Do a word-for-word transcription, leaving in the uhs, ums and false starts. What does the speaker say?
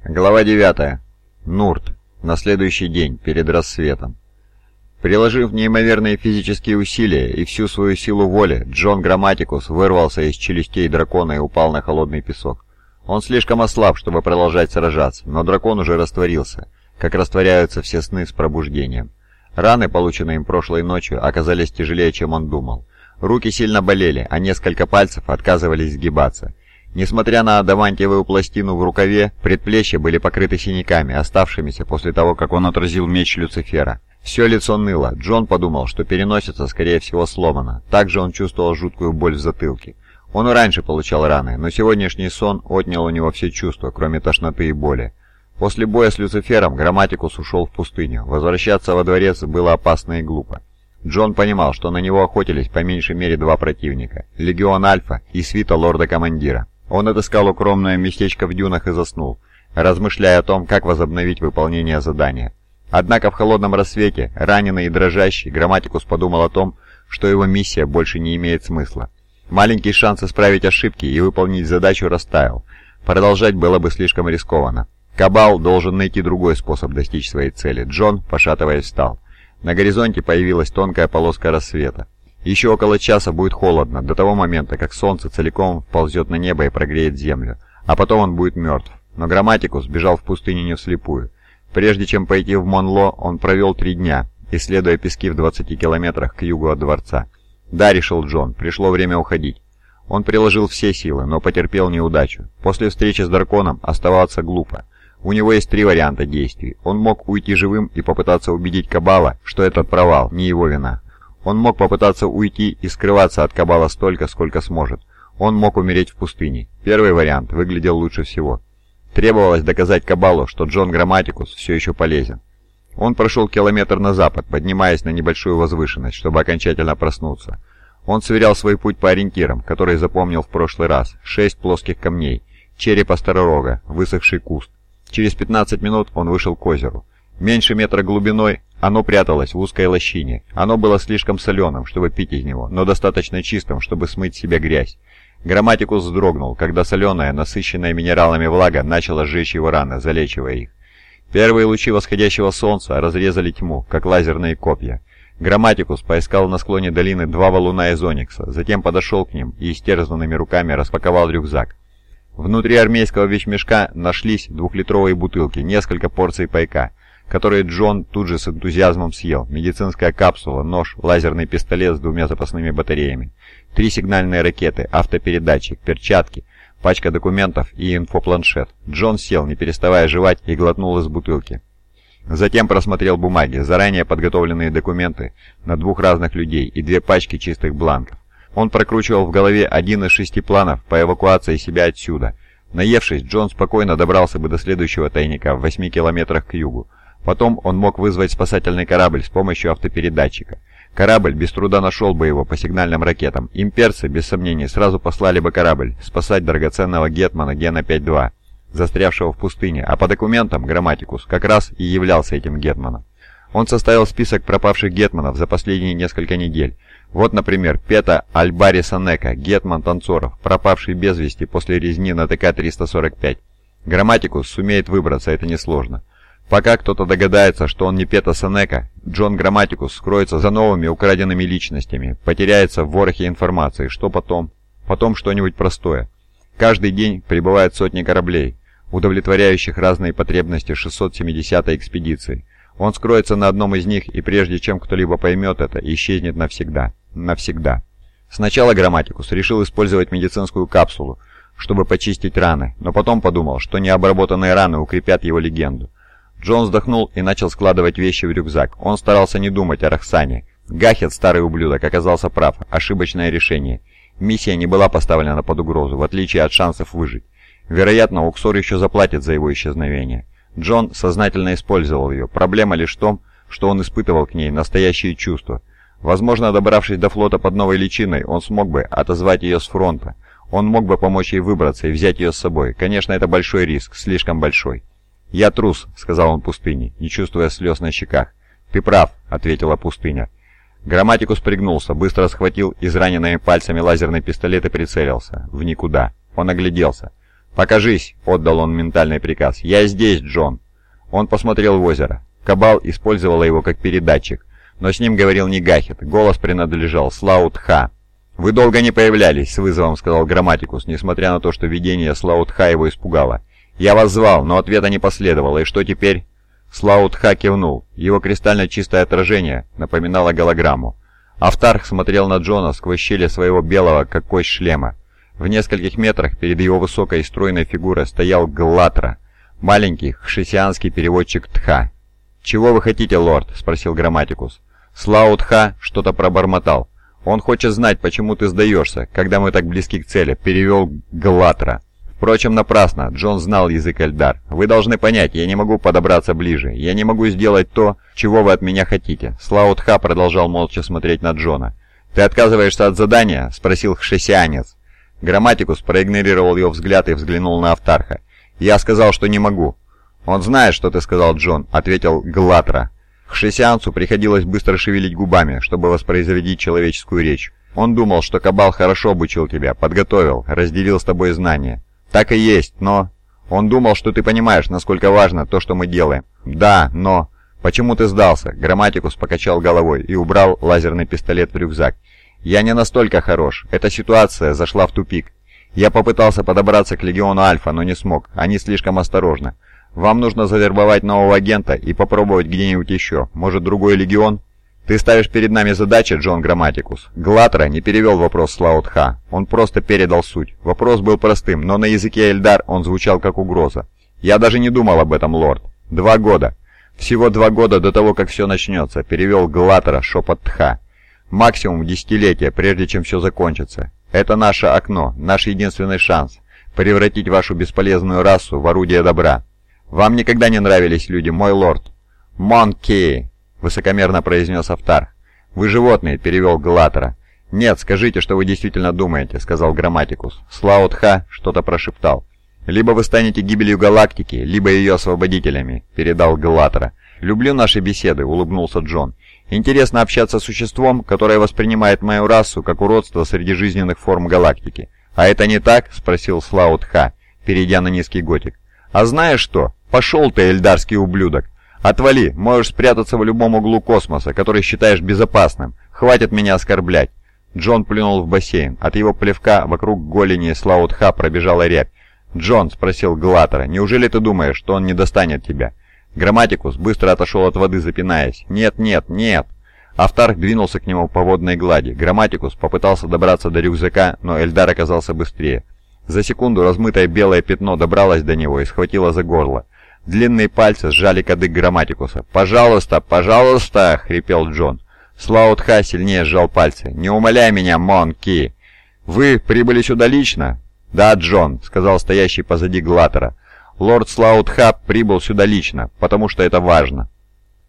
Глава девятая. Нурт. На следующий день, перед рассветом. Приложив неимоверные физические усилия и всю свою силу воли, Джон Грамматикус вырвался из челюстей дракона и упал на холодный песок. Он слишком ослаб, чтобы продолжать сражаться, но дракон уже растворился, как растворяются все сны с пробуждением. Раны, полученные им прошлой ночью, оказались тяжелее, чем он думал. Руки сильно болели, а несколько пальцев отказывались сгибаться. Несмотря на адамантиевую пластину в рукаве, предплечья были покрыты синяками, оставшимися после того, как он отразил меч Люцифера. Все лицо ныло. Джон подумал, что переносица, скорее всего, сломана. Также он чувствовал жуткую боль в затылке. Он и раньше получал раны, но сегодняшний сон отнял у него все чувства, кроме тошноты и боли. После боя с Люцифером Грамматикус ушел в пустыню. Возвращаться во дворец было опасно и глупо. Джон понимал, что на него охотились по меньшей мере два противника – Легион Альфа и свита Лорда-Командира. Он отыскал укромное местечко в дюнах и заснул, размышляя о том, как возобновить выполнение задания. Однако в холодном рассвете, раненый и дрожащий, Грамматикус подумал о том, что его миссия больше не имеет смысла. Маленький шанс исправить ошибки и выполнить задачу растаял. Продолжать было бы слишком рискованно. Кабал должен найти другой способ достичь своей цели. Джон, пошатываясь, встал. На горизонте появилась тонкая полоска рассвета. Еще около часа будет холодно, до того момента, как солнце целиком вползет на небо и прогреет землю, а потом он будет мертв. Но Грамматикус бежал в пустыню не вслепую. Прежде чем пойти в Монло, он провел три дня, исследуя пески в двадцати километрах к югу от дворца. Да, решил Джон, пришло время уходить. Он приложил все силы, но потерпел неудачу. После встречи с драконом оставаться глупо. У него есть три варианта действий. Он мог уйти живым и попытаться убедить Кабала, что этот провал не его вина. Он мог попытаться уйти и скрываться от Кабала столько, сколько сможет. Он мог умереть в пустыне. Первый вариант выглядел лучше всего. Требовалось доказать Кабалу, что Джон Грамматикус все еще полезен. Он прошел километр на запад, поднимаясь на небольшую возвышенность, чтобы окончательно проснуться. Он сверял свой путь по ориентирам, которые запомнил в прошлый раз. Шесть плоских камней, череп остророга, высохший куст. Через пятнадцать минут он вышел к озеру. Меньше метра глубиной, оно пряталось в узкой лощине. Оно было слишком соленым, чтобы пить из него, но достаточно чистым, чтобы смыть с себя грязь. Грамматикус вздрогнул, когда соленая, насыщенная минералами влага начала сжечь его раны, залечивая их. Первые лучи восходящего солнца разрезали тьму, как лазерные копья. Грамматикус поискал на склоне долины два валуна из оникса, затем подошел к ним и истерзанными руками распаковал рюкзак. Внутри армейского вещмешка нашлись двухлитровые бутылки, несколько порций пайка, которые Джон тут же с энтузиазмом съел, медицинская капсула, нож, лазерный пистолет с двумя запасными батареями, три сигнальные ракеты, автопередатчик, перчатки, пачка документов и инфопланшет. Джон сел, не переставая жевать, и глотнул из бутылки. Затем просмотрел бумаги, заранее подготовленные документы на двух разных людей и две пачки чистых бланков. Он прокручивал в голове один из шести планов по эвакуации себя отсюда. Наевшись, Джон спокойно добрался бы до следующего тайника в восьми километрах к югу. Потом он мог вызвать спасательный корабль с помощью автопередатчика. Корабль без труда нашел бы его по сигнальным ракетам. Имперцы, без сомнений, сразу послали бы корабль спасать драгоценного гетмана Гена пять два, застрявшего в пустыне, а по документам Грамматикус как раз и являлся этим гетманом. Он составил список пропавших гетманов за последние несколько недель. Вот, например, Пета Альбари Санека, гетман танцоров, пропавший без вести после резни на Т К триста сорок пять. Грамматикус сумеет выбраться, это несложно. Пока кто-то догадается, что он не Пета Санека, Джон Грамматикус скроется за новыми украденными личностями, потеряется в ворохе информации. Что потом? Потом что-нибудь простое. Каждый день прибывают сотни кораблей, удовлетворяющих разные потребности шестьсот семидесятой экспедиции. Он скроется на одном из них, и прежде чем кто-либо поймет это, исчезнет навсегда. Навсегда. Сначала Грамматикус решил использовать медицинскую капсулу, чтобы почистить раны, но потом подумал, что необработанные раны укрепят его легенду. Джон вздохнул и начал складывать вещи в рюкзак. Он старался не думать о Рахсане. Гахет, старый ублюдок, оказался прав. Ошибочное решение. Миссия не была поставлена под угрозу, в отличие от шансов выжить. Вероятно, Уксор еще заплатит за его исчезновение. Джон сознательно использовал ее. Проблема лишь в том, что он испытывал к ней настоящие чувства. Возможно, добравшись до флота под новой личиной, он смог бы отозвать ее с фронта. Он мог бы помочь ей выбраться и взять ее с собой. Конечно, это большой риск, слишком большой. «Я трус», — сказал он пустыне, не чувствуя слез на щеках. «Ты прав», — ответила пустыня. Грамматикус пригнулся, быстро схватил израненными пальцами лазерный пистолет и прицелился. В никуда. Он огляделся. «Покажись!» — отдал он ментальный приказ. «Я здесь, Джон!» Он посмотрел в озеро. Кабал использовала его как передатчик, но с ним говорил не Гахет, голос принадлежал Слаут-Ха. «Вы долго не появлялись», — с вызовом сказал Грамматикус, несмотря на то, что видение Слаут-Ха его испугало. «Я вас звал, но ответа не последовало, и что теперь?» Слаут-Ха кивнул. Его кристально чистое отражение напоминало голограмму. Автарх смотрел на Джона сквозь щели своего белого, как кость шлема. В нескольких метрах перед его высокой и стройной фигурой стоял Глатра, маленький хшисианский переводчик Тха. «Чего вы хотите, лорд?» — спросил Грамматикус. Слаут-Ха что-то пробормотал. «Он хочет знать, почему ты сдаешься, когда мы так близки к цели», — перевел Глатра. Впрочем, напрасно, Джон знал язык Эльдар. «Вы должны понять, я не могу подобраться ближе. Я не могу сделать то, чего вы от меня хотите». Слаут-Ха продолжал молча смотреть на Джона. «Ты отказываешься от задания?» — спросил хшесианец. Грамматикус проигнорировал его взгляд и взглянул на Автарха. «Я сказал, что не могу». «Он знает, что ты сказал, Джон», — ответил Глатра. Хшесианцу приходилось быстро шевелить губами, чтобы воспроизводить человеческую речь. «Он думал, что Кабал хорошо обучил тебя, подготовил, разделил с тобой знания». «Так и есть, но...» «Он думал, что ты понимаешь, насколько важно то, что мы делаем». «Да, но...» «Почему ты сдался?» Грамматикус покачал головой и убрал лазерный пистолет в рюкзак. «Я не настолько хорош. Эта ситуация зашла в тупик. Я попытался подобраться к Легиону Альфа, но не смог. Они слишком осторожны. Вам нужно завербовать нового агента и попробовать где-нибудь еще. Может, другой Легион?» «Ты ставишь перед нами задачи, Джон Грамматикус». Глатра не перевел вопрос Слаут-Ха. Он просто передал суть. Вопрос был простым, но на языке Эльдар он звучал как угроза. «Я даже не думал об этом, лорд. Два года. Всего два года до того, как все начнется», — перевел Глатра шепот Тха. «Максимум десятилетия, прежде чем все закончится. Это наше окно, наш единственный шанс превратить вашу бесполезную расу в орудие добра. Вам никогда не нравились люди, мой лорд». «Монки!» — высокомерно произнес Автарх. «Вы животные», — перевел Глатра. «Нет, скажите, что вы действительно думаете», — сказал Грамматикус. Слаут-Ха что-то прошептал. «Либо вы станете гибелью галактики, либо ее освободителями», — передал Глатра. «Люблю наши беседы», — улыбнулся Джон. «Интересно общаться с существом, которое воспринимает мою расу как уродство среди жизненных форм галактики». «А это не так?» — спросил Слаут-Ха, перейдя на низкий готик. «А знаешь что? Пошел ты, эльдарский ублюдок! Отвали, можешь спрятаться в любом углу космоса, который считаешь безопасным. Хватит меня оскорблять». Джон плюнул в бассейн. От его плевка вокруг голени Слаут-Ха пробежала рябь. «Джон», — спросил Глатра, — «неужели ты думаешь, что он не достанет тебя?» Грамматикус быстро отошел от воды, запинаясь. «Нет, нет, нет!» Автарх двинулся к нему по водной глади. Грамматикус попытался добраться до рюкзака, но Эльдар оказался быстрее. За секунду размытое белое пятно добралось до него и схватило за горло. Длинные пальцы сжали кадык Грамматикуса. «Пожалуйста, пожалуйста!» — хрипел Джон. Слаут-Ха сильнее сжал пальцы. «Не умоляй меня, Монки!» «Вы прибыли сюда лично?» «Да, Джон», — сказал стоящий позади Глатера. «Лорд Слаут-Ха прибыл сюда лично, потому что это важно».